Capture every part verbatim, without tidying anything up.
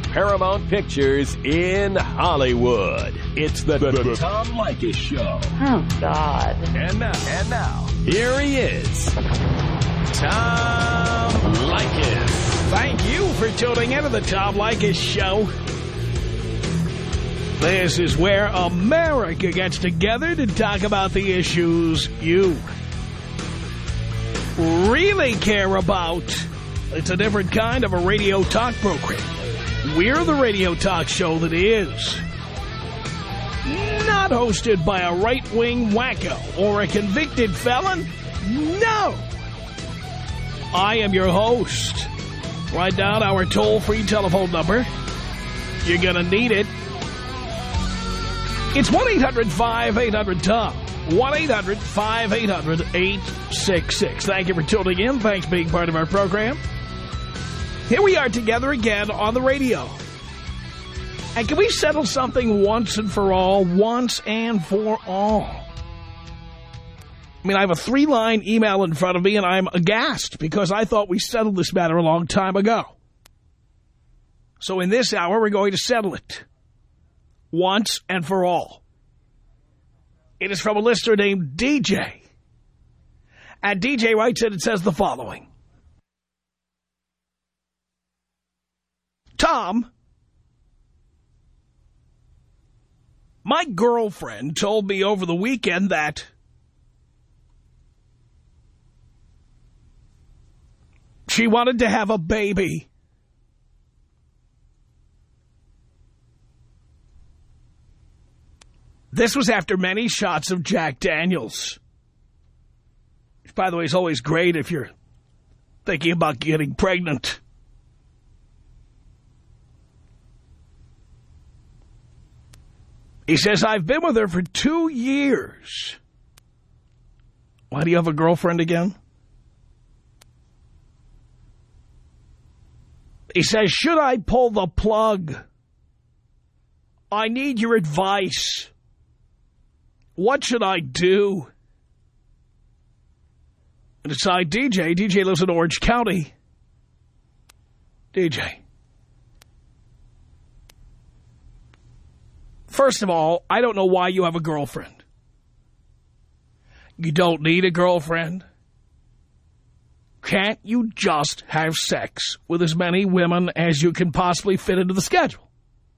Paramount Pictures in Hollywood. It's the, the, the Tom Leykis Show. Oh, God. And now, and now, here he is, Tom Leykis. Thank you for tuning into the Tom Leykis Show. This is where America gets together to talk about the issues you really care about. It's a different kind of a radio talk program. We're the radio talk show that is not hosted by a right-wing wacko or a convicted felon. No! I am your host. Write down our toll-free telephone number. You're going to need it. It's one eight hundred five eight hundred Tom. one eight hundred five eight hundred eight six six. Thank you for tuning in. Thanks for being part of our program. Here we are together again on the radio. And can we settle something once and for all? Once and for all. I mean, I have a three-line email in front of me, and I'm aghast because I thought we settled this matter a long time ago. So in this hour, we're going to settle it. Once and for all. It is from a listener named D J. And D J writes in, it says the following. Tom, my girlfriend told me over the weekend that she wanted to have a baby. This was after many shots of Jack Daniels. Which, by the way, is always great if you're thinking about getting pregnant. He says, I've been with her for two years. Why do you have a girlfriend again? He says, should I pull the plug? I need your advice. What should I do? And it's I, D J. D J lives in Orange County. D J. First of all, I don't know why you have a girlfriend. You don't need a girlfriend. Can't you just have sex with as many women as you can possibly fit into the schedule?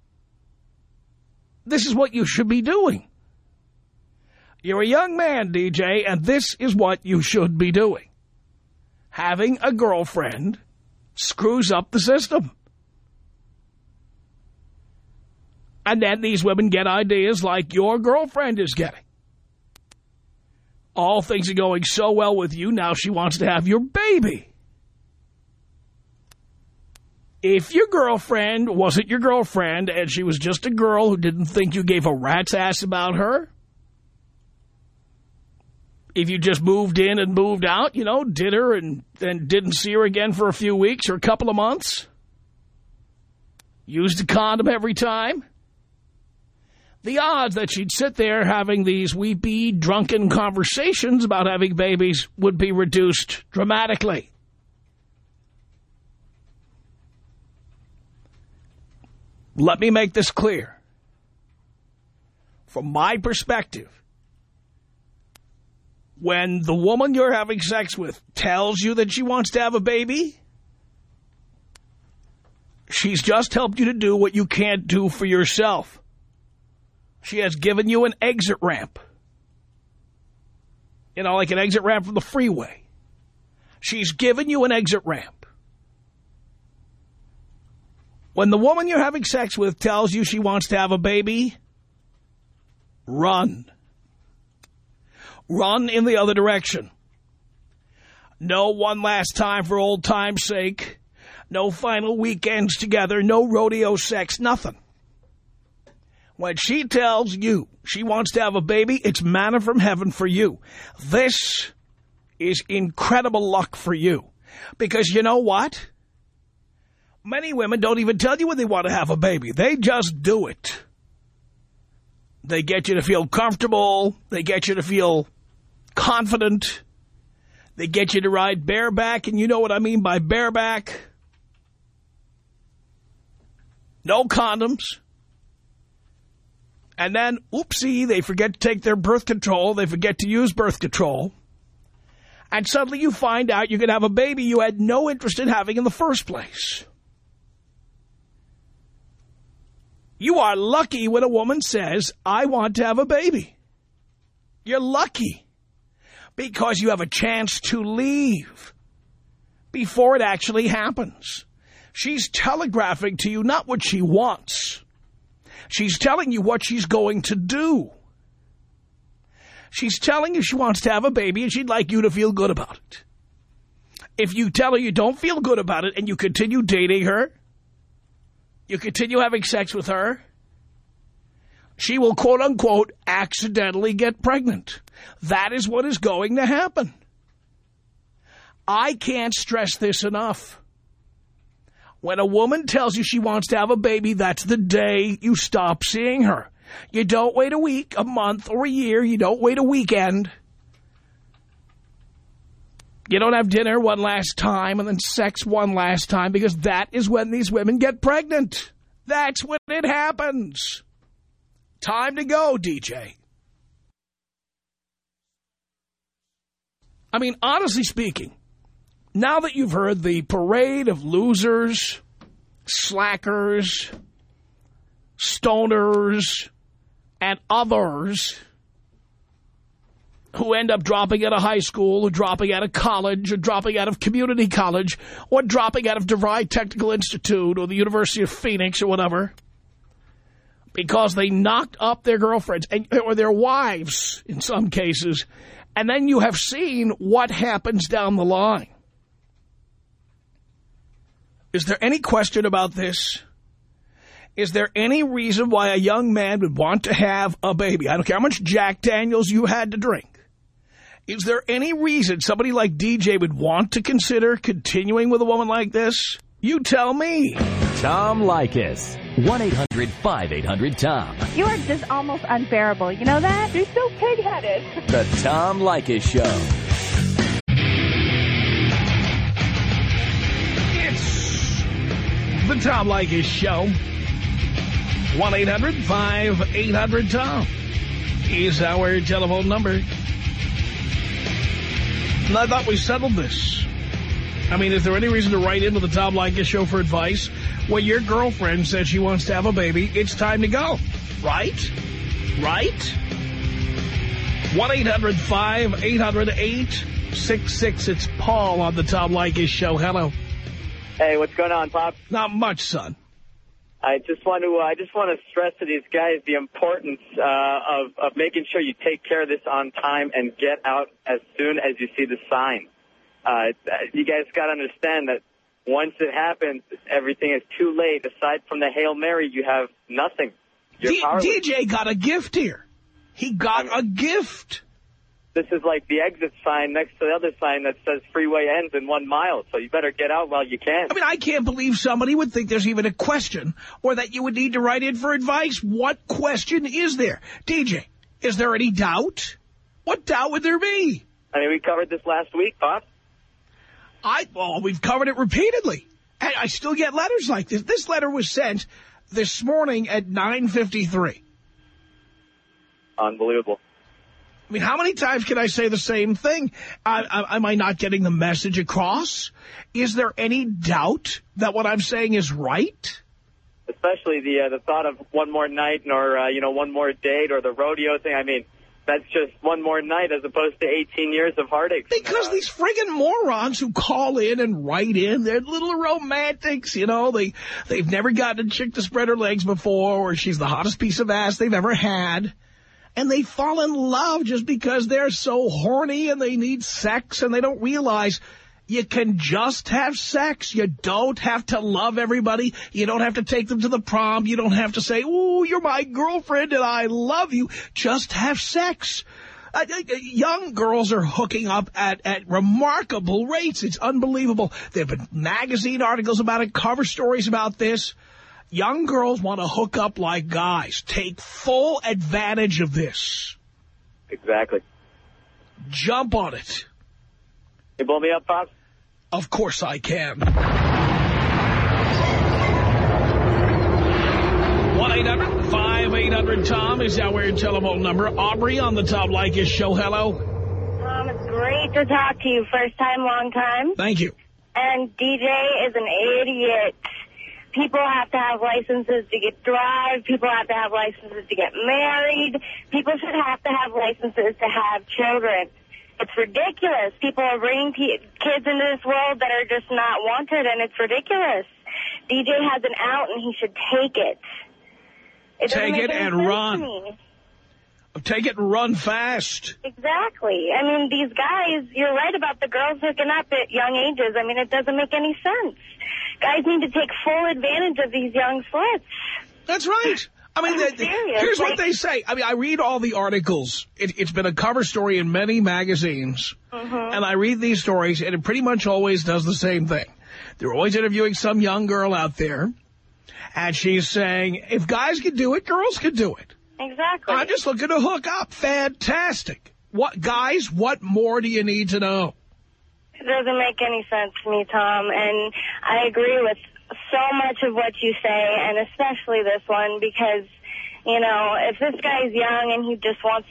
This is what you should be doing. You're a young man, D J, and this is what you should be doing. Having a girlfriend screws up the system. And then these women get ideas like your girlfriend is getting. All things are going so well with you, now she wants to have your baby. If your girlfriend wasn't your girlfriend and she was just a girl who didn't think you gave a rat's ass about her, if you just moved in and moved out, you know, did her and then didn't see her again for a few weeks or a couple of months, used a condom every time, the odds that she'd sit there having these weepy, drunken conversations about having babies would be reduced dramatically. Let me make this clear. From my perspective, when the woman you're having sex with tells you that she wants to have a baby, she's just helped you to do what you can't do for yourself. She has given you an exit ramp. You know, like an exit ramp from the freeway. She's given you an exit ramp. When the woman you're having sex with tells you she wants to have a baby, run. Run in the other direction. No one last time for old time's sake. No final weekends together. No rodeo sex. Nothing. When she tells you she wants to have a baby, it's manna from heaven for you. This is incredible luck for you. Because you know what? Many women don't even tell you when they want to have a baby. They just do it. They get you to feel comfortable. They get you to feel confident. They get you to ride bareback, and you know what I mean by bareback. no condoms. And then, oopsie, they forget to take their birth control. They forget to use birth control. And suddenly you find out you can have a baby you had no interest in having in the first place. You are lucky when a woman says, I want to have a baby. You're lucky because you have a chance to leave before it actually happens. She's telegraphing to you not what she wants. She's telling you what she's going to do. She's telling you she wants to have a baby and she'd like you to feel good about it. If you tell her you don't feel good about it and you continue dating her, you continue having sex with her, she will, quote-unquote, accidentally get pregnant. That is what is going to happen. I can't stress this enough. When a woman tells you she wants to have a baby, that's the day you stop seeing her. You don't wait a week, a month, or a year. You don't wait a weekend. You don't have dinner one last time and then sex one last time, because that is when these women get pregnant. That's when it happens. Time to go, D J. I mean, honestly speaking, now that you've heard the parade of losers, slackers, stoners, and others who end up dropping out of high school or dropping out of college or dropping out of community college or dropping out of DeVry Technical Institute or the University of Phoenix or whatever because they knocked up their girlfriends and, or their wives in some cases, and then you have seen what happens down the line. Is there any question about this? Is there any reason why a young man would want to have a baby? I don't care how much Jack Daniels you had to drink. Is there any reason somebody like D J would want to consider continuing with a woman like this? You tell me. Tom Leykis. one eight hundred five eight hundred Tom. You are just almost unbearable. You know that? You're so pig-headed. The Tom Leykis Show. It's the Tom Leykis Show. one eight hundred five eight hundred Tom is our telephone number. And I thought we settled this. I mean, is there any reason to write into the Tom Leykis Show for advice when your girlfriend says she wants to have a baby? It's time to go. Right? Right? one eight hundred five eight hundred eight six six. It's Paul on the Tom Leykis Show. Hello. Hey, what's going on, Pop? Not much, son. I just want to I just want to stress to these guys the importance uh, of of making sure you take care of this on time and get out as soon as you see the sign. Uh, you guys got to understand that once it happens, everything is too late. Aside from the Hail Mary, you have nothing. You're D J got a gift here. He got a gift. This is like the exit sign next to the other sign that says freeway ends in one mile, so you better get out while you can. I mean, I can't believe somebody would think there's even a question or that you would need to write in for advice. What question is there? D J, is there any doubt? What doubt would there be? I mean, we covered this last week, Bob. I, well, we've covered it repeatedly. And I still get letters like this. This letter was sent this morning at nine fifty-three. Unbelievable. I mean, how many times can I say the same thing? I, I, am I not getting the message across? Is there any doubt that what I'm saying is right? Especially the uh, the thought of one more night or, uh, you know, one more date or the rodeo thing. I mean, that's just one more night as opposed to eighteen years of heartache. Because uh, these friggin' morons who call in and write in, they're little romantics, you know. They, they've never gotten a chick to spread her legs before, or she's the hottest piece of ass they've ever had. And they fall in love just because they're so horny and they need sex, and they don't realize you can just have sex. You don't have to love everybody. You don't have to take them to the prom. You don't have to say, ooh, you're my girlfriend and I love you. Just have sex. Uh, young girls are hooking up at, at remarkable rates. It's unbelievable. There have been magazine articles about it, cover stories about this. Young girls want to hook up like guys. Take full advantage of this. Exactly. Jump on it. You blow me up, Pop? Of course I can. one eight hundred five eight hundred Tom is our telephone number. Aubrey on the Tom Leykis show. Hello. Um, it's great to talk to you. First time, long time. Thank you. And D J is an idiot. People have to have licenses to get drive. People have to have licenses to get married. People should have to have licenses to have children. It's ridiculous. People are bringing kids into this world that are just not wanted, and it's ridiculous. D J has an out, and he should take it. It take it and run. Take it and run fast. Exactly. I mean, these guys, you're right about the girls hooking up at young ages. I mean, it doesn't make any sense. Guys need to take full advantage of these young sluts. That's right. I mean, the, the, here's like, what they say. I mean, I read all the articles. It, it's been a cover story in many magazines. Mm-hmm. And I read these stories, and it pretty much always does the same thing. They're always interviewing some young girl out there, and she's saying, if guys can do it, girls can do it. Exactly. I'm just looking to hook up. Fantastic. What, guys, what more do you need to know? It doesn't make any sense to me, Tom, and I agree with so much of what you say, and especially this one, because, you know, if this guy's young and he just wants...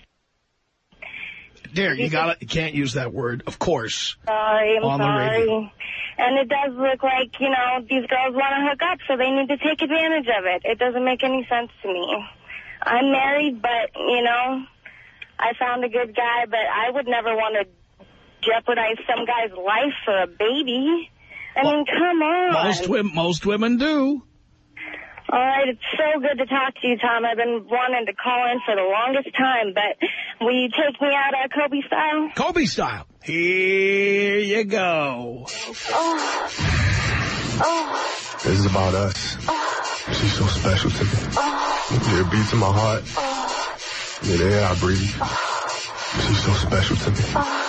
Dear, you gotta, you can't use that word, of course. Sorry, I'm on sorry. The radio. And it does look like, you know, these girls want to hook up, so they need to take advantage of it. It doesn't make any sense to me. I'm married, but, you know, I found a good guy, but I would never want to jeopardize some guy's life for a baby. I well, mean, come on. Most, women, most women do. All right, it's so good to talk to you, Tom. I've been wanting to call in for the longest time, but will you take me out uh, Kobe style? Kobe style. Here you go. Oh. Oh. This is about us. Oh. She's so special to me. Oh. Yeah, it beats in my heart. Oh. Yeah, the air I breathe. Oh. She's so special to me. Oh.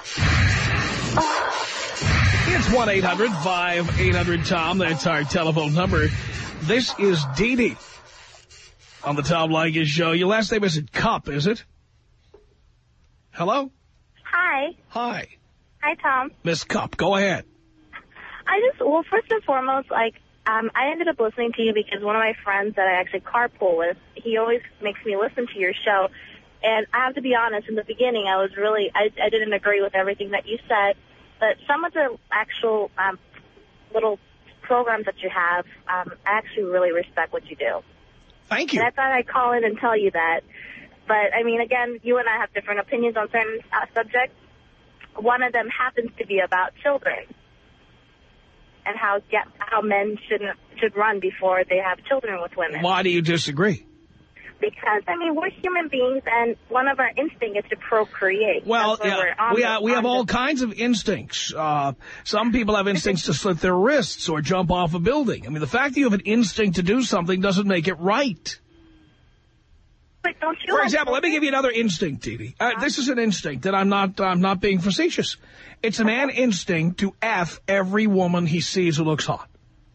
It's one eight hundred five eight hundred Tom. That's our telephone number. This is Dee Dee on the Tom Leykis show. Your last name isn't Cup, is it? Hello? Hi. Hi. Hi, Tom. Miss Cup, go ahead. I just, well, first and foremost, like, um, I ended up listening to you because one of my friends that I actually carpool with, he always makes me listen to your show. And I have to be honest, in the beginning, I was really, I, I didn't agree with everything that you said. But some of the actual um, little programs that you have, um, I actually really respect what you do. Thank you. And I thought I'd call in and tell you that. But, I mean, again, you and I have different opinions on certain uh, subjects. One of them happens to be about children and how yeah, how men shouldn't should run before they have children with women. Why do you disagree? Because, I mean, we're human beings, and one of our instincts is to procreate. Well, yeah, we, have, we have all kinds of instincts. Uh, some people have instincts to slit their wrists or jump off a building. I mean, the fact that you have an instinct to do something doesn't make it right. But don't you For example, let me give you another instinct, Dee Dee. Uh, this is an instinct that I'm not, I'm not being facetious. It's a man instinct to F every woman he sees who looks hot.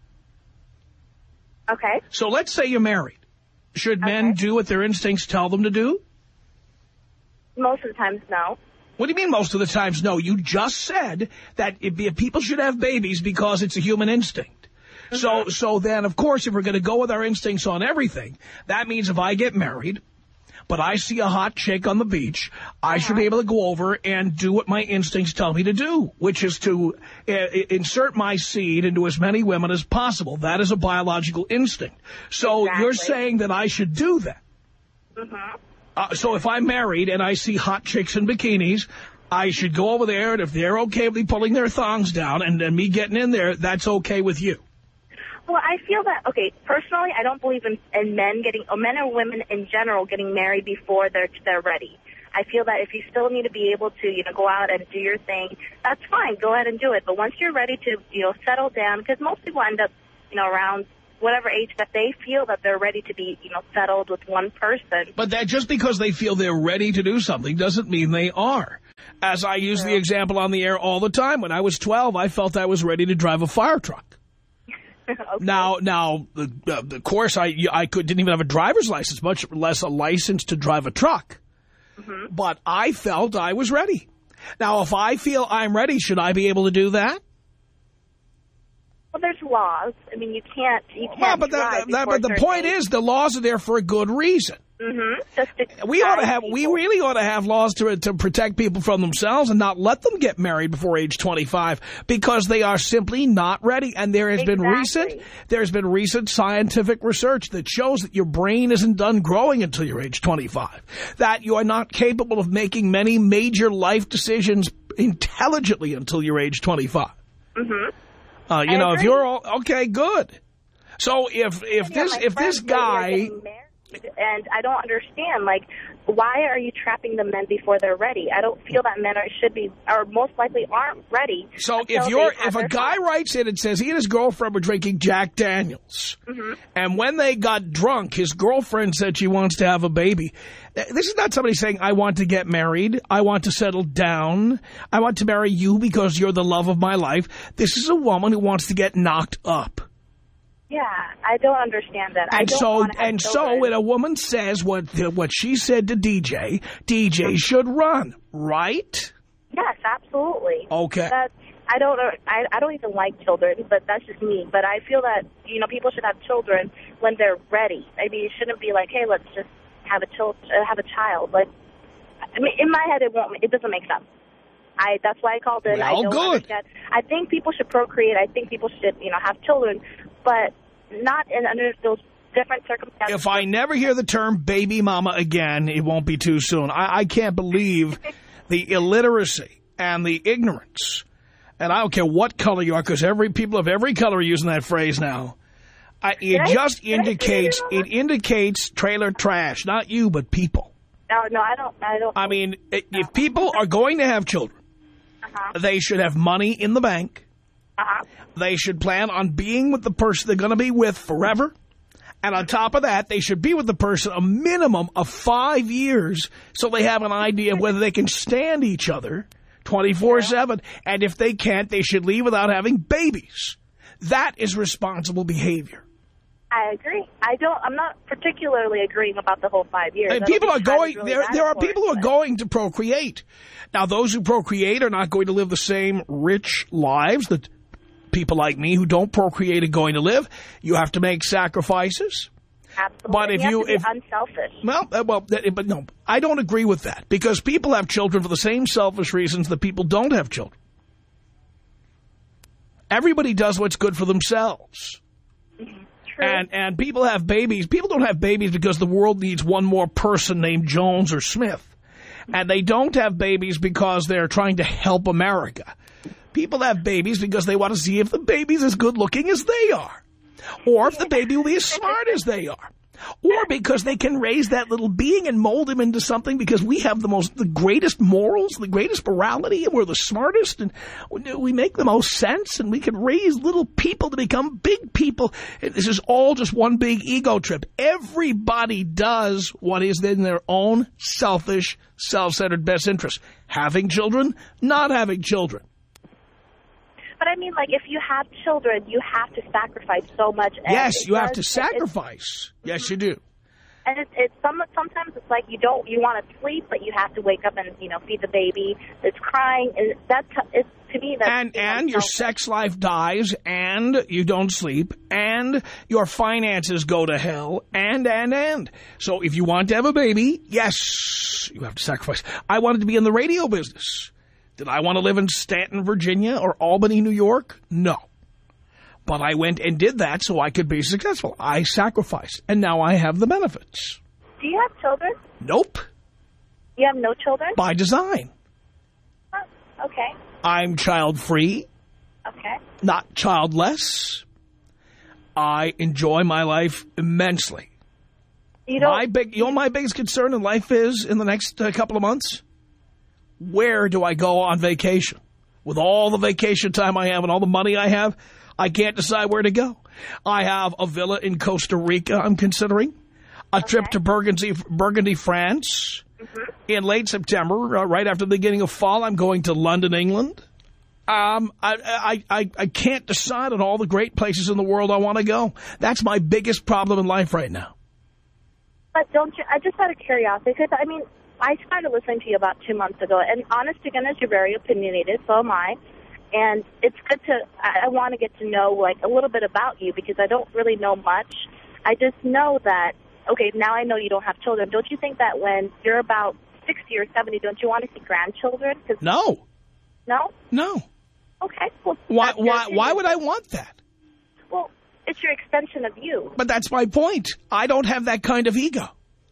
Okay. So let's say you're married. Should okay. men do what their instincts tell them to do? Most of the times, no. What do you mean most of the times no? You just said that if people should have babies because it's a human instinct. Mm-hmm. So, so then, of course, if we're going to go with our instincts on everything, that means if I get married, but I see a hot chick on the beach, I uh-huh. should be able to go over and do what my instincts tell me to do, which is to uh, insert my seed into as many women as possible. That is a biological instinct. So exactly. You're saying that I should do that. Mm-hmm. Uh, so if I'm married and I see hot chicks in bikinis, I should go over there, and if they're okay with me pulling their thongs down and, and me getting in there, that's okay with you. Well, I feel that, okay, personally, I don't believe in, in men getting, or men or women in general getting married before they're they're ready. I feel that if you still need to be able to, you know, go out and do your thing, that's fine. Go ahead and do it. But once you're ready to, you know, settle down, because most people end up, you know, around whatever age that they feel that they're ready to be, you know, settled with one person. But that just because they feel they're ready to do something doesn't mean they are. As I use yeah. the example on the air all the time, when I was twelve, I felt I was ready to drive a fire truck. Okay. Now, now, the, uh, the course, I I could didn't even have a driver's license, much less a license to drive a truck. Mm-hmm. But I felt I was ready. Now, if I feel I'm ready, should I be able to do that? Well, there's laws. I mean, you can't, you can't well, but drive that, that, before but the a certain point age. is, the laws are there for a good reason. Mm-hmm. Just to We ought to guide have, we people. really ought to have laws to to protect people from themselves and not let them get married before age twenty-five because they are simply not ready. And there has been Exactly. recent, there's been recent scientific research that shows that your brain isn't done growing until you're age twenty-five. That you are not capable of making many major life decisions intelligently until you're age twenty-five. Mm-hmm. Uh, you I know, agree. if you're all, okay, good. So if, if Yeah, this, my if this friends that are guy, getting married, and I don't understand, like, why are you trapping the men before they're ready? I don't feel that men are, should be, or most likely aren't ready. so until if you're, they've had if a their guy fun. writes in and says he and his girlfriend were drinking Jack Daniels, Mm-hmm. and when they got drunk, his girlfriend said she wants to have a baby. This is not somebody saying, I want to get married, I want to settle down, I want to marry you because you're the love of my life. This is a woman who wants to get knocked up. Yeah, I don't understand that. I And don't so, want to have and so children. when a woman says what what she said to D J, D J should run, right? Yes, absolutely. Okay. That's, I don't know. I, I don't even like children, but that's just me. But I feel that, you know, people should have children when they're ready. I mean, it shouldn't be like, hey, let's just have a child, uh, have a child. Like, I mean, in my head, it won't. It doesn't make sense. I that's why I called in. I Well, don't good. understand. I think people should procreate. I think people should, you know, have children, but not in under those different circumstances. If I never hear the term baby mama again, it won't be too soon. I, I can't believe the illiteracy and the ignorance. And I don't care what color you are, because every people of every color are using that phrase now. I, it Did I- just did I say indicates baby it indicates trailer trash, not you, but people. No, no, I don't. I don't. I mean, i- if people are going to have children, Uh-huh. they should have money in the bank. Uh-huh. They should plan on being with the person they're going to be with forever. And on top of that, they should be with the person a minimum of five years so they have an idea of whether they can stand each other twenty-four seven. And if they can't, they should leave without having babies. That is responsible behavior. I agree. I don't. I'm not particularly agreeing about the whole five years. And I don't people are think time going, is really there, that there are important, people who are but- going to procreate. Now, those who procreate are not going to live the same rich lives that people like me who don't procreate are going to live. You have to make sacrifices. Absolutely. But if you, you, have to if, be unselfish. well, uh, well, that- but no, I don't agree with that because people have children for the same selfish reasons that people don't have children. Everybody does what's good for themselves. True. And and people have babies. People don't have babies because the world needs one more person named Jones or Smith. And they don't have babies because they're trying to help America. People have babies because they want to see if the baby's as good looking as they are. Or if the baby will be as smart as they are. Or because they can raise that little being and mold him into something because we have the most, the greatest morals, the greatest morality, and we're the smartest, and we make the most sense, and we can raise little people to become big people. This is all just one big ego trip. Everybody does what is in their own selfish, self-centered best interest. Having children, not having children. But I mean, like, if you have children, you have to sacrifice so much. And Yes, it you have to does- sacrifice. Yes, you do. And it's, it's some, sometimes it's like you don't, you want to sleep, but you have to wake up and, you know, feed the baby. It's crying. And that's, it's, to me, that's... And being and your unselfish. sex life dies, and you don't sleep, and your finances go to hell, and, and, and. So if you want to have a baby, yes, you have to sacrifice. I wanted to be in the radio business. Did I want to live in Stanton, Virginia, or Albany, New York? No. But I went and did that so I could be successful. I sacrificed, and now I have the benefits. Do you have children? Nope. You have no children? By design. Huh. Okay. I'm child-free, Okay. not childless. I enjoy my life immensely. You don't... My big, you know what my biggest concern in life is in the next uh, couple of months? Where do I go on vacation? With all the vacation time I have and all the money I have, I can't decide where to go. I have a villa in Costa Rica I'm considering. A Okay. trip to Burgundy, Burgundy, France. Mm-hmm. In late September, uh, right after the beginning of fall, I'm going to London, England. Um, I, I, I, I can't decide on all the great places in the world I want to go. That's my biggest problem in life right now. But don't you, I just out of curiosity, because, I mean, I started listening to you about two months ago, and honest to goodness, you're very opinionated, so am I. And it's good to, I, I want to get to know, like, a little bit about you because I don't really know much. I just know that, okay, now I know you don't have children. Don't you think that when you're about sixty or seventy, don't you want to see grandchildren? Cause, No. No? No. Okay. Well, Why, that's your why, opinion. why would I want that? Well, it's your extension of you. But that's my point. I don't have that kind of ego.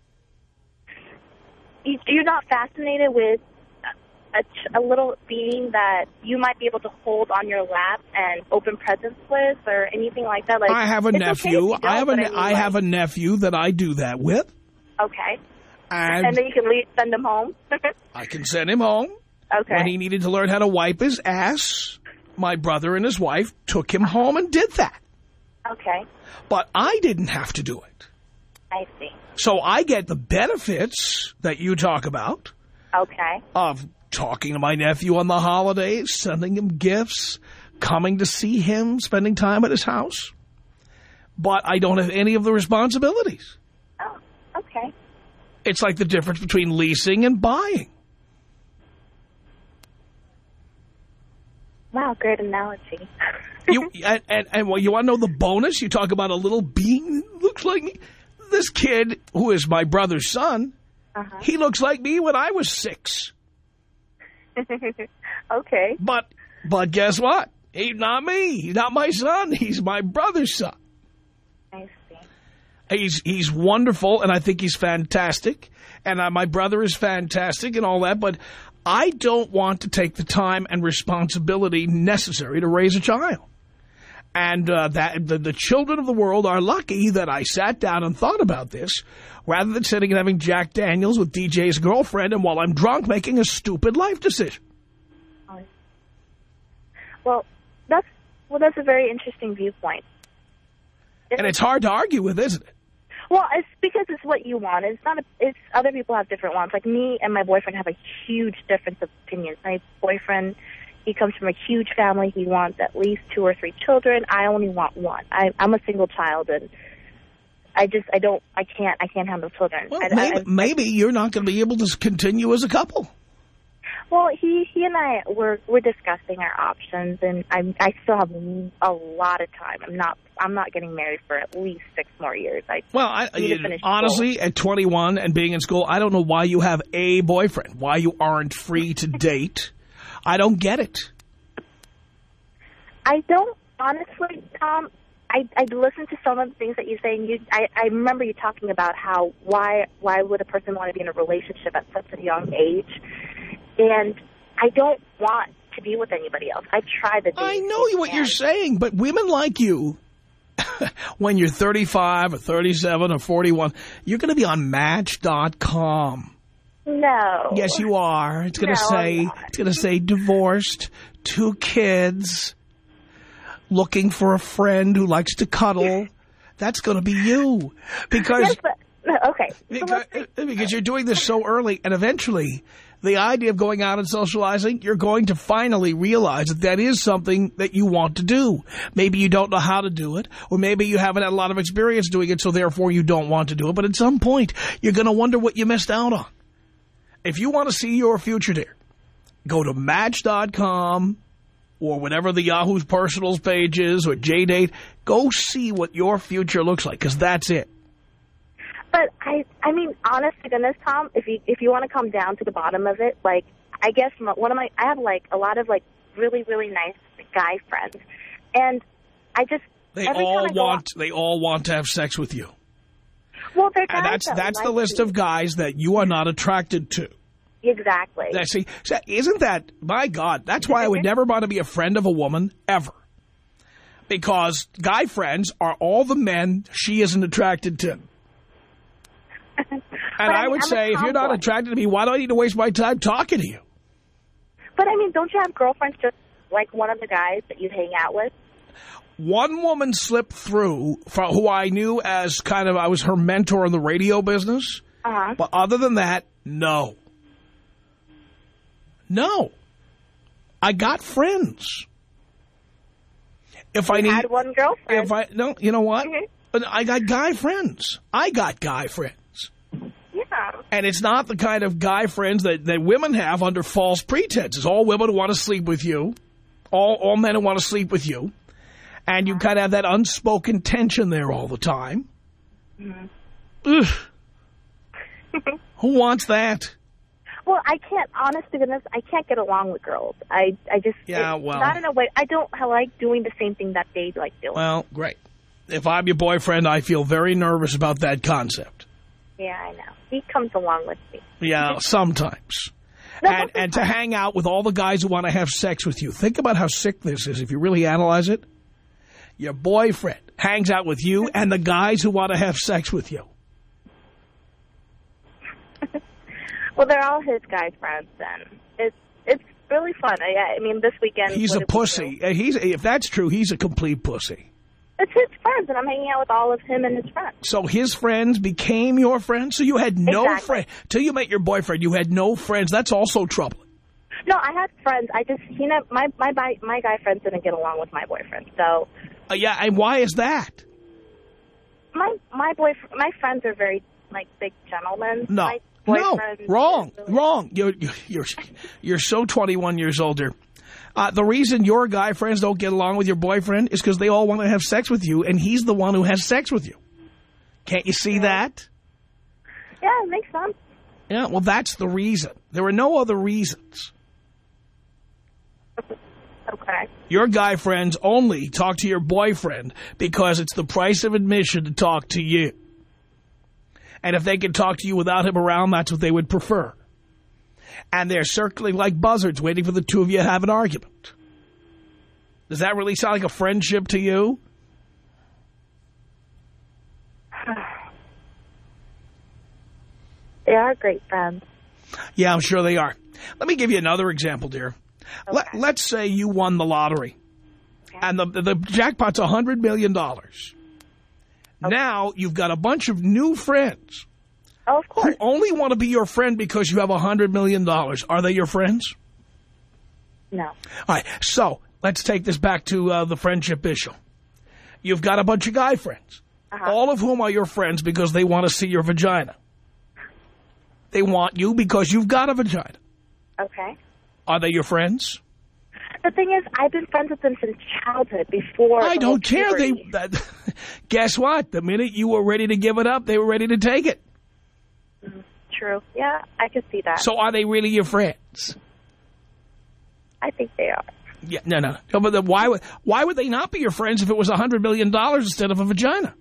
You- You're not fascinated with a, ch- a little being that you might be able to hold on your lap and open presents with or anything like that? Like, I have a it's okay if nephew. you don't, I have a but ne- mean, I like- have a nephew that I do that with. Okay. And, And then you can leave, send him home? I can send him home. Okay. When he needed to learn how to wipe his ass, my brother and his wife took him home and did that. Okay. But I didn't have to do it. I see. So I get the benefits that you talk about Okay. of talking to my nephew on the holidays, sending him gifts, coming to see him, spending time at his house. But I don't have any of the responsibilities. Oh, okay. It's like the difference between leasing and buying. Wow, great analogy. you and, and, and well, you want to know the bonus? You talk about a little being that looks like me. This kid, who is my brother's son, Uh-huh. he looks like me when I was six. Okay. But but guess what? He's not me. He's not my son. He's my brother's son. I see. He's he's wonderful, and I think he's fantastic. And uh, my brother is fantastic and all that, but I don't want to take the time and responsibility necessary to raise a child. And uh, that the, the children of the world are lucky that I sat down and thought about this rather than sitting and having Jack Daniels with D J's girlfriend and while I'm drunk making a stupid life decision. Well, that's well, that's a very interesting viewpoint. And it's hard to argue with, isn't it? Well, it's because it's what you want. It's not. A, it's other people have different wants. Like me and my boyfriend have a huge difference of opinions. My boyfriend, he comes from a huge family. He wants at least two or three children. I only want one. I, I'm a single child, and I just I don't I can't I can't handle children. Well, I, maybe, I, maybe you're not going to be able to continue as a couple. Well, he he and I we're we're discussing our options, and I I still have a lot of time. I'm not I'm not getting married for at least six more years. I Well, I, need to finish honestly, school. at twenty-one and being in school, I don't know why you have a boyfriend, why you aren't free to date. I don't get it. I don't honestly, Tom. I I listened to some of the things that you're saying. You I I remember you talking about how why why would a person want to be in a relationship at such a young age. And I don't want to be with anybody else. I tried the I know what you're saying, but women like you, when you're thirty-five or thirty-seven or forty-one, you're going to be on Match dot com. No. Yes, you are. It's going to No, say I'm not. it's going to say divorced, two kids, looking for a friend who likes to cuddle. That's going to be you, because Yes, but, no, okay. So because, let's say- because you're doing this so early, and eventually the idea of going out and socializing, you're going to finally realize that that is something that you want to do. Maybe you don't know how to do it, or maybe you haven't had a lot of experience doing it, so therefore you don't want to do it. But at some point, you're going to wonder what you missed out on. If you want to see your future there, go to Match dot com or whatever the Yahoo's Personals page is, or J-Date. Go see what your future looks like, because that's it. But I, I mean, honest to goodness, Tom, if you if you want to come down to the bottom of it, like, I guess my, one of my, I have like a lot of like really really nice guy friends, and I just They every all time I go want they all want to have sex with you. out- well, they're guys And that's that that's like the list you. of guys that you are not attracted to. Exactly. That, see, so isn't that, my God, that's why I would never want to be a friend of a woman, ever. Because guy friends are all the men she isn't attracted to. And But, I, I mean, would I'm a say, if you're not tomboy. attracted to me, why do I need to waste my time talking to you? But I mean, don't you have girlfriends just like one of the guys that you hang out with? One woman slipped through, for, who I knew as kind of, I was her mentor in the radio business. Uh-huh. But other than that, no. No. I got friends. If I You need, had one girlfriend. if I no, you know what? Mhm. But I got guy friends. I got guy friends, Yeah. and it's not the kind of guy friends that that women have under false pretenses. All women want to sleep with you. all, all men who want to sleep with you, and you kind of have that unspoken tension there all the time. Mm-hmm. Ugh. Who wants that? Well, I can't, honest to goodness, I can't get along with girls. I, I just, yeah, it, well, not in a way, I don't I like doing the same thing that they like doing. Well, great. If I'm your boyfriend, I feel very nervous about that concept. Yeah, I know. He comes along with me. Yeah, sometimes. No, and and to hang out with all the guys who want to have sex with you. Think about how sick this is if you really analyze it. Your boyfriend hangs out with you and the guys who want to have sex with you. Well, they're all his guy friends, and it's it's really fun. I, I mean, this weekend... He's a pussy. He's If that's true, he's a complete pussy. It's his friends, and I'm hanging out with all of him and his friends. So his friends became your friends? So you had no exactly. friends. Till you met your boyfriend, you had no friends. That's also troubling. No, I had friends. I just, you know, my, my, my guy friends didn't get along with my boyfriend, so... Uh, yeah, and why is that? My, my boyfriend, my friends are very, like, big gentlemen. No. My No, wrong, really wrong. You're, you're, you're so twenty-one years older. Uh, the reason your guy friends don't get along with your boyfriend is because they all want to have sex with you, and he's the one who has sex with you. Can't you see yeah. that? Yeah, it makes sense. Yeah, well, that's the reason. There are no other reasons. Okay. Your guy friends only talk to your boyfriend because it's the price of admission to talk to you. And if they can talk to you without him around, that's what they would prefer. And they're circling like buzzards, waiting for the two of you to have an argument. Does that really sound like a friendship to you? They are great friends. Yeah, I'm sure they are. Let me give you another example, dear. Okay. Let, let's say you won the lottery. Okay. And the, the, the jackpot's one hundred million dollars. Okay. Now you've got a bunch of new friends. Oh, of course. Who only want to be your friend because you have one hundred million dollars. Are they your friends? No. All right, so let's take this back to uh, the friendship issue. You've got a bunch of guy friends, uh-huh. all of whom are your friends because they want to see your vagina. They want you because you've got a vagina. Okay. Are they your friends? The thing is, I've been friends with them since childhood, before I don't care. They puberty. that, guess what? The minute you were ready to give it up, they were ready to take it. Mm, true. Yeah, I can see that. So are they really your friends? I think they are. Yeah, no, no. no but then why would why would they not be your friends if it was a hundred million dollars instead of a vagina?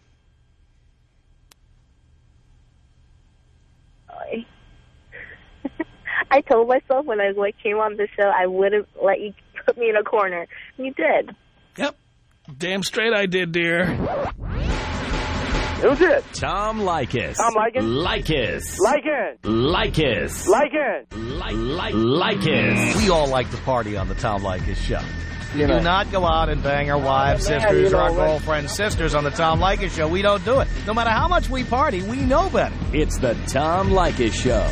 I told myself when I came on the show I wouldn't let you put me in a corner. You did. Yep. Damn straight I did, dear. Who's it? Tom Leykis. Tom Leykis? Leykis. Leykis. Leykis. Leykis. Like, Leykis. We all like to party on the Tom Leykis show. We You know. do not go out and bang our wives, Oh, man, sisters, you know or our what? girlfriends' sisters on the Tom Leykis show. We don't do it. No matter how much we party, we know better. It's the Tom Leykis Show.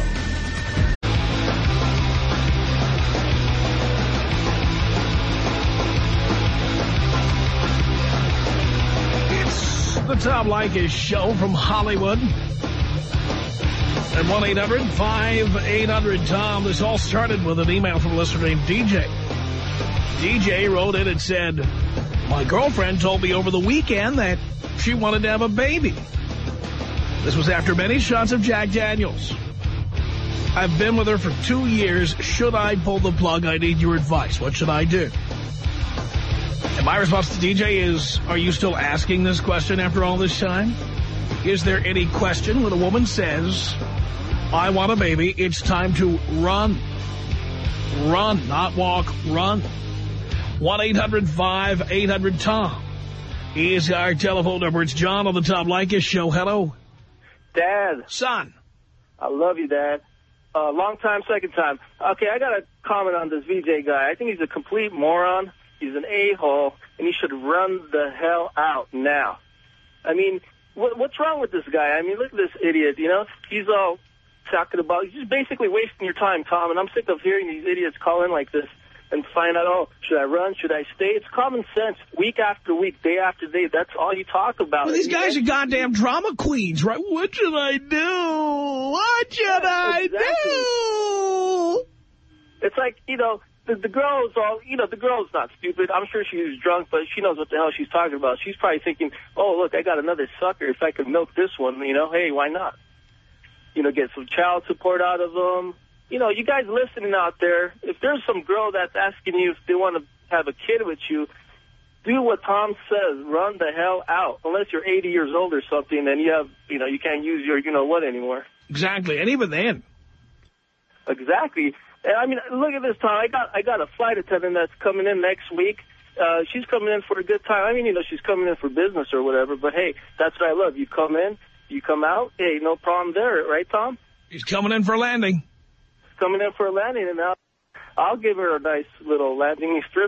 The Tom Leykis Show from Hollywood. At one eight hundred five eight hundred Tom. This all started with an email from a listener named D J. D J wrote in and said, my girlfriend told me over the weekend that she wanted to have a baby. This was after many shots of Jack Daniels. I've been with her for two years. Should I pull the plug? I need your advice. What should I do? And my response to D J is, are you still asking this question after all this time? Is there any question when a woman says, I want a baby, it's time to run. Run, not walk, run. one eight hundred five eight hundred Tom is our telephone number. It's John on the Tom Leykis Show. Hello. Dad. Son. I love you, Dad. Uh, long time, second time. Okay, I got to comment on this V J guy. I think he's a complete moron. He's an a-hole, and he should run the hell out now. I mean, what, what's wrong with this guy? I mean, look at this idiot, you know? He's all talking about, he's just basically wasting your time, Tom, and I'm sick of hearing these idiots call in like this and find out, oh, should I run, should I stay? It's common sense, week after week, day after day. That's all you talk about. Well, these guys are goddamn drama queens, right? What should I do? What should Yeah, I exactly. do? It's it's like, you know, the, the girl's all, you know, the girl's not stupid. I'm sure she was drunk, but she knows what the hell she's talking about. She's probably thinking, oh, look, I got another sucker. If I could milk this one, you know, hey, why not? You know, get some child support out of them. You know, you guys listening out there, if there's some girl that's asking you if they want to have a kid with you, do what Tom says. Run the hell out. Unless you're eighty years old or something, then you have, you know, you can't use your, you know what anymore. Exactly. And even then. Exactly. And I mean, look at this, Tom. I got, I got a flight attendant that's coming in next week. Uh, she's coming in for a good time. I mean, you know, she's coming in for business or whatever. But hey, that's what I love. You come in, you come out. Hey, no problem there, right, Tom? He's coming in for a landing. Coming in for a landing, and I'll, I'll give her a nice little landing strip.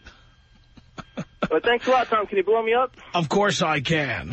But thanks a lot, Tom. Can you blow me up? Of course I can.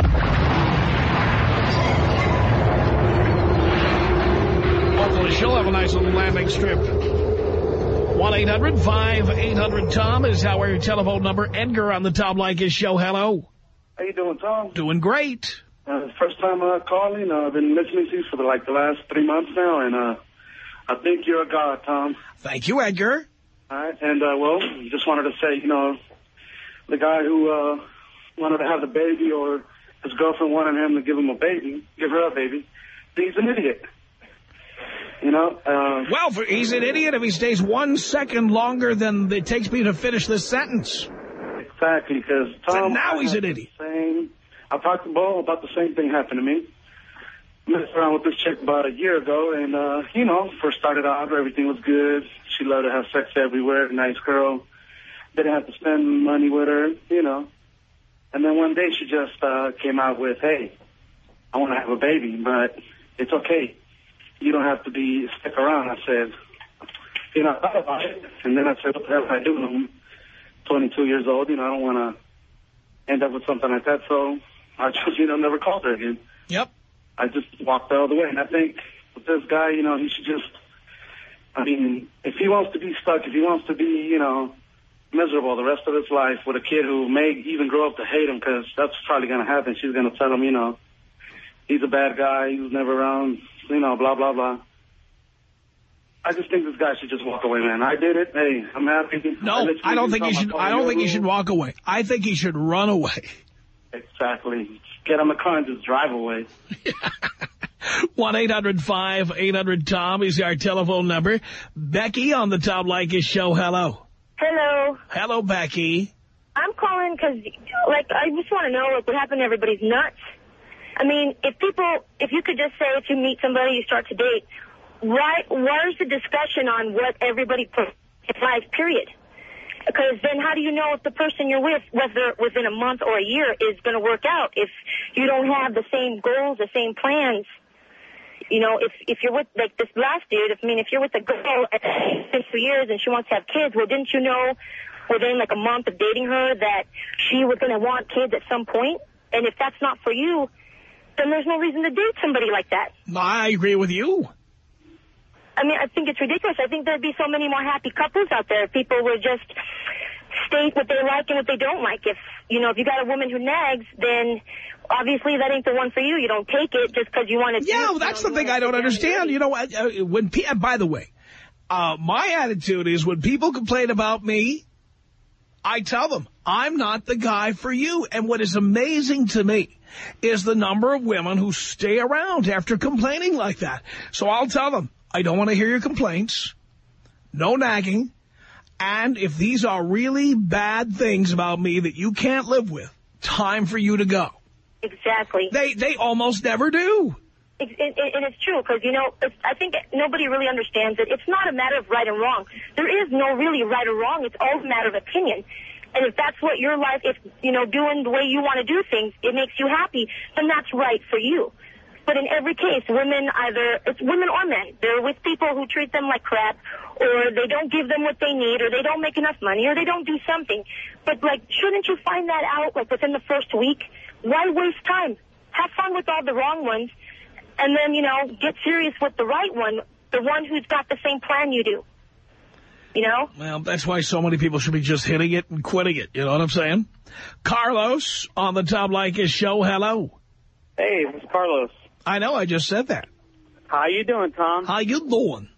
Hopefully she'll have a nice little landing strip. one eight hundred five eight hundred Tom is our telephone number. Edgar on the Tom Leykis Show. Hello. How you doing, Tom? Doing great. Uh, first time uh, calling. Uh, I've been listening to you for the, like the last three months now, and uh, I think you're a god, Tom. Thank you, Edgar. All right, and uh, well, just wanted to say, you know, the guy who uh, wanted to have the baby, or his girlfriend wanted him to give him a baby, give her a baby, he's an idiot. You know? Uh, well, for, he's an idiot if he stays one second longer than it takes me to finish this sentence. Exactly, because Tom... So now he's an idiot. Same, I talked to Bo about the same thing happened to me. Messed around with this chick about a year ago, and, uh, you know, first started out, everything was good. She loved to have sex everywhere, nice girl. Didn't have to spend money with her, you know. And then one day she just uh, came out with, hey, I want to have a baby, but it's okay. You don't have to be stick around. I said, you know, I thought about it. And then I said, what the hell can I do? I'm twenty-two years old. You know, I don't want to end up with something like that. So I just, you know, never called her again. Yep. I just walked the other way. And I think with this guy, you know, he should just, I mean, if he wants to be stuck, if he wants to be, you know, miserable the rest of his life with a kid who may even grow up to hate him, because that's probably going to happen. She's going to tell him, you know, he's a bad guy, he was never around, you know, blah, blah, blah. I just think this guy should just walk away, man. I did it. Hey, I'm happy. No, I, I don't think he should. I don't think he should walk away. I think he should run away. Exactly. Get on the car and just drive away. one eight hundred five eight hundred Tom is our telephone number. Becky on the Tom Leykis Show. Hello. Hello. Hello, Becky. I'm calling because, like, I just want to know, like, what happened to everybody's nuts. I mean, if people, if you could just say if you meet somebody, you start to date, why, where's the discussion on what everybody puts in life, period? Because then how do you know if the person you're with, whether within a month or a year, is going to work out if you don't have the same goals, the same plans? You know, if if you're with, like, this last dude, if, I mean, if you're with a girl in two years and she wants to have kids, well, didn't you know within, like, a month of dating her that she was going to want kids at some point? And if that's not for you, then there's no reason to date somebody like that. I agree with you. I mean, I think it's ridiculous. I think there'd be so many more happy couples out there if people would just state what they like and what they don't like. If, you know, if you got a woman who nags, then obviously that ain't the one for you. You don't take it just because you want to. Yeah, do well, that's you know, the thing I don't understand. You know, uh, when uh, by the way, uh, my attitude is when people complain about me, I tell them, I'm not the guy for you. And what is amazing to me is the number of women who stay around after complaining like that. So I'll tell them, I don't want to hear your complaints. No nagging. And if these are really bad things about me that you can't live with, time for you to go. Exactly. They they almost never do. It, it, and it's true, because, you know, it's, I think nobody really understands it. It's not a matter of right and wrong. There is no really right or wrong. It's all a matter of opinion. And if that's what your life, if, you know, doing the way you want to do things, it makes you happy, then that's right for you. But in every case, women either, it's women or men, they're with people who treat them like crap, or they don't give them what they need, or they don't make enough money, or they don't do something. But, like, shouldn't you find that out, like, within the first week? Why waste time? Have fun with all the wrong ones, and then, you know, get serious with the right one, the one who's got the same plan you do. You know? Well, that's why so many people should be just hitting it and quitting it. You know what I'm saying? Carlos on the Tom Leykis Show. Hello. Hey, it's Carlos. I know. I just said that. How you doing, Tom? How you doing?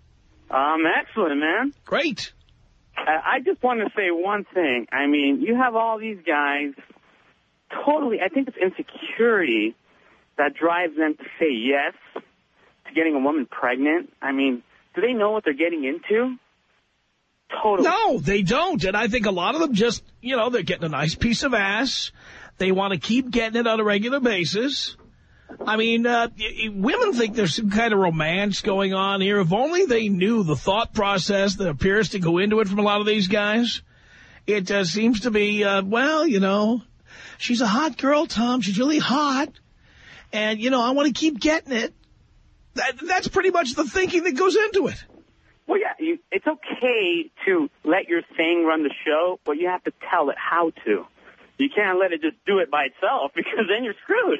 Um, excellent, man. Great. I just want to say one thing. I mean, you have all these guys totally, I think it's insecurity that drives them to say yes to getting a woman pregnant. I mean, do they know what they're getting into? Totally. No, they don't. And I think a lot of them just, you know, they're getting a nice piece of ass. They want to keep getting it on a regular basis. I mean, uh, women think there's some kind of romance going on here. If only they knew the thought process that appears to go into it from a lot of these guys. It uh, seems to be, uh, well, you know, she's a hot girl, Tom. She's really hot. And, you know, I want to keep getting it. That, that's pretty much the thinking that goes into it. Well, yeah, you, it's okay to let your thing run the show, but you have to tell it how to. You can't let it just do it by itself, because then you're screwed.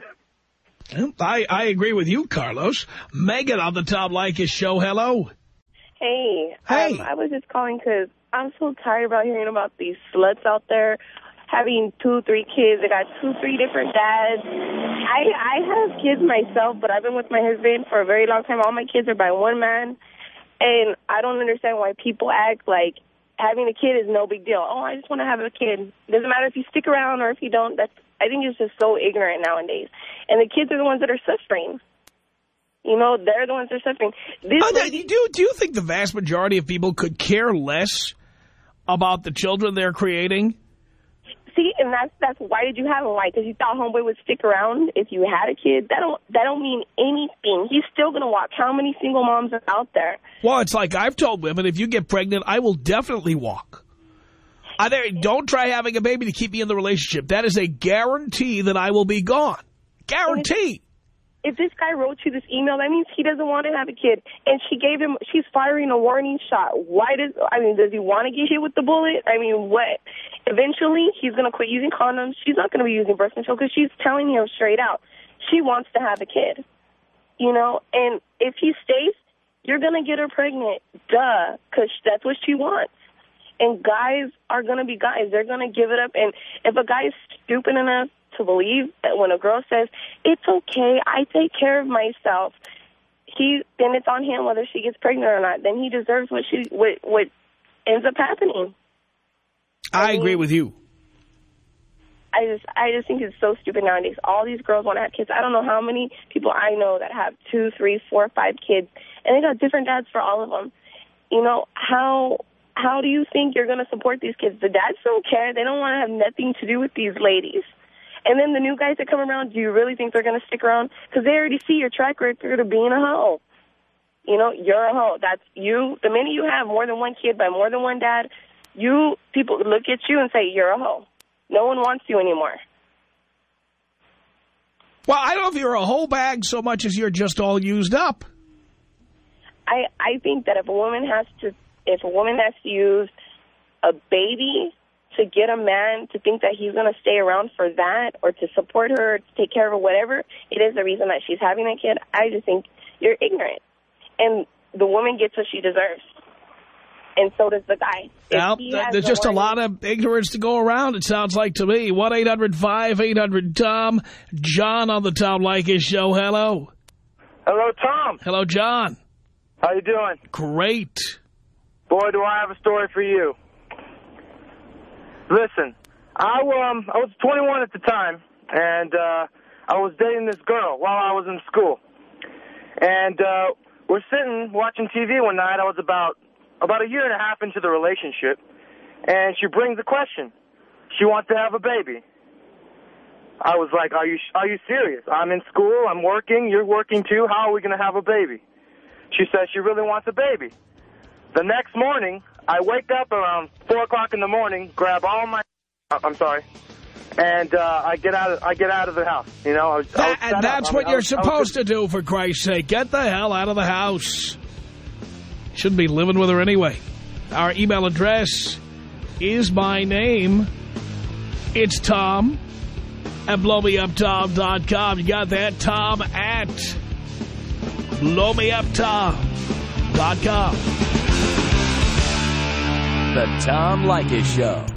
I, I agree with you, Carlos. Megan on the Tom Leykis show. Hello. Hey. Hey. Um, I was just calling because I'm so tired about hearing about these sluts out there having two, three kids. They got two, three different dads. I, I have kids myself, but I've been with my husband for a very long time. All my kids are by one man, and I don't understand why people act like having a kid is no big deal. Oh, I just want to have a kid. Doesn't matter if you stick around or if you don't. That's I think it's just so ignorant nowadays. And the kids are the ones that are suffering. You know, they're the ones that are suffering. This oh, lady, do, do you think the vast majority of people could care less about the children they're creating? See, and that's that's why did you have him? Why? Because you thought homeboy would stick around if you had a kid? That don't that don't mean anything. He's still going to watch. How many single moms are out there? Well, it's like I've told women, if you get pregnant, I will definitely walk. I, don't try having a baby to keep me in the relationship. That is a guarantee that I will be gone. Guarantee. If this guy wrote you this email, that means he doesn't want to have a kid. And she gave him, she's firing a warning shot. Why does, I mean, does he want to get hit with the bullet? I mean, what? Eventually, he's going to quit using condoms. She's not going to be using birth control because she's telling him straight out. She wants to have a kid. You know, and if he stays, you're going to get her pregnant. Duh, because that's what she wants. And guys are going to be guys. They're going to give it up. And if a guy is stupid enough to believe that when a girl says, it's okay, I take care of myself, he then it's on him whether she gets pregnant or not. Then he deserves what she what, what ends up happening. I, I mean, agree with you. I just I just think it's so stupid nowadays. All these girls want to have kids. I don't know how many people I know that have two, three, four, five kids, and they got different dads for all of them. You know, how... How do you think you're going to support these kids? The dads don't care. They don't want to have nothing to do with these ladies. And then the new guys that come around, do you really think they're going to stick around? Because they already see your track record of being a hoe. You know, you're a hoe. That's you. The minute you have more than one kid by more than one dad, you people look at you and say, you're a hoe. No one wants you anymore. Well, I don't know if you're a whole bag so much as you're just all used up. I, I think that if a woman has to If a woman has to use a baby to get a man to think that he's going to stay around for that or to support her, to take care of her, whatever, it is the reason that she's having a kid, I just think you're ignorant. And the woman gets what she deserves. And so does the guy. Well, there's just a lot of ignorance to go around, it sounds like to me. one eight hundred five eight hundred Tom. John on the Tom Leykis show. Hello. Hello, Tom. Hello, John. How you doing? Great. Boy, do I have a story for you. Listen, I um I was twenty-one at the time, and uh, I was dating this girl while I was in school. And uh, we're sitting watching T V one night. I was about about a year and a half into the relationship, and she brings a question. She wants to have a baby. I was like, are you are you serious? I'm in school, I'm working, you're working too, how are we going to have a baby? She says she really wants a baby. The next morning, I wake up around four o'clock in the morning, grab all my, I'm sorry, and uh, I get out of I get out of the house. You know, I was, that, I was set and that's up. what I, you're I was, supposed I was, to do, for Christ's sake. Get the hell out of the house. Shouldn't be living with her anyway. Our email address is my name. It's Tom at blow me up tom dot com. You got that? Tom at blow me up tom dot com. The Tom Leykis Show.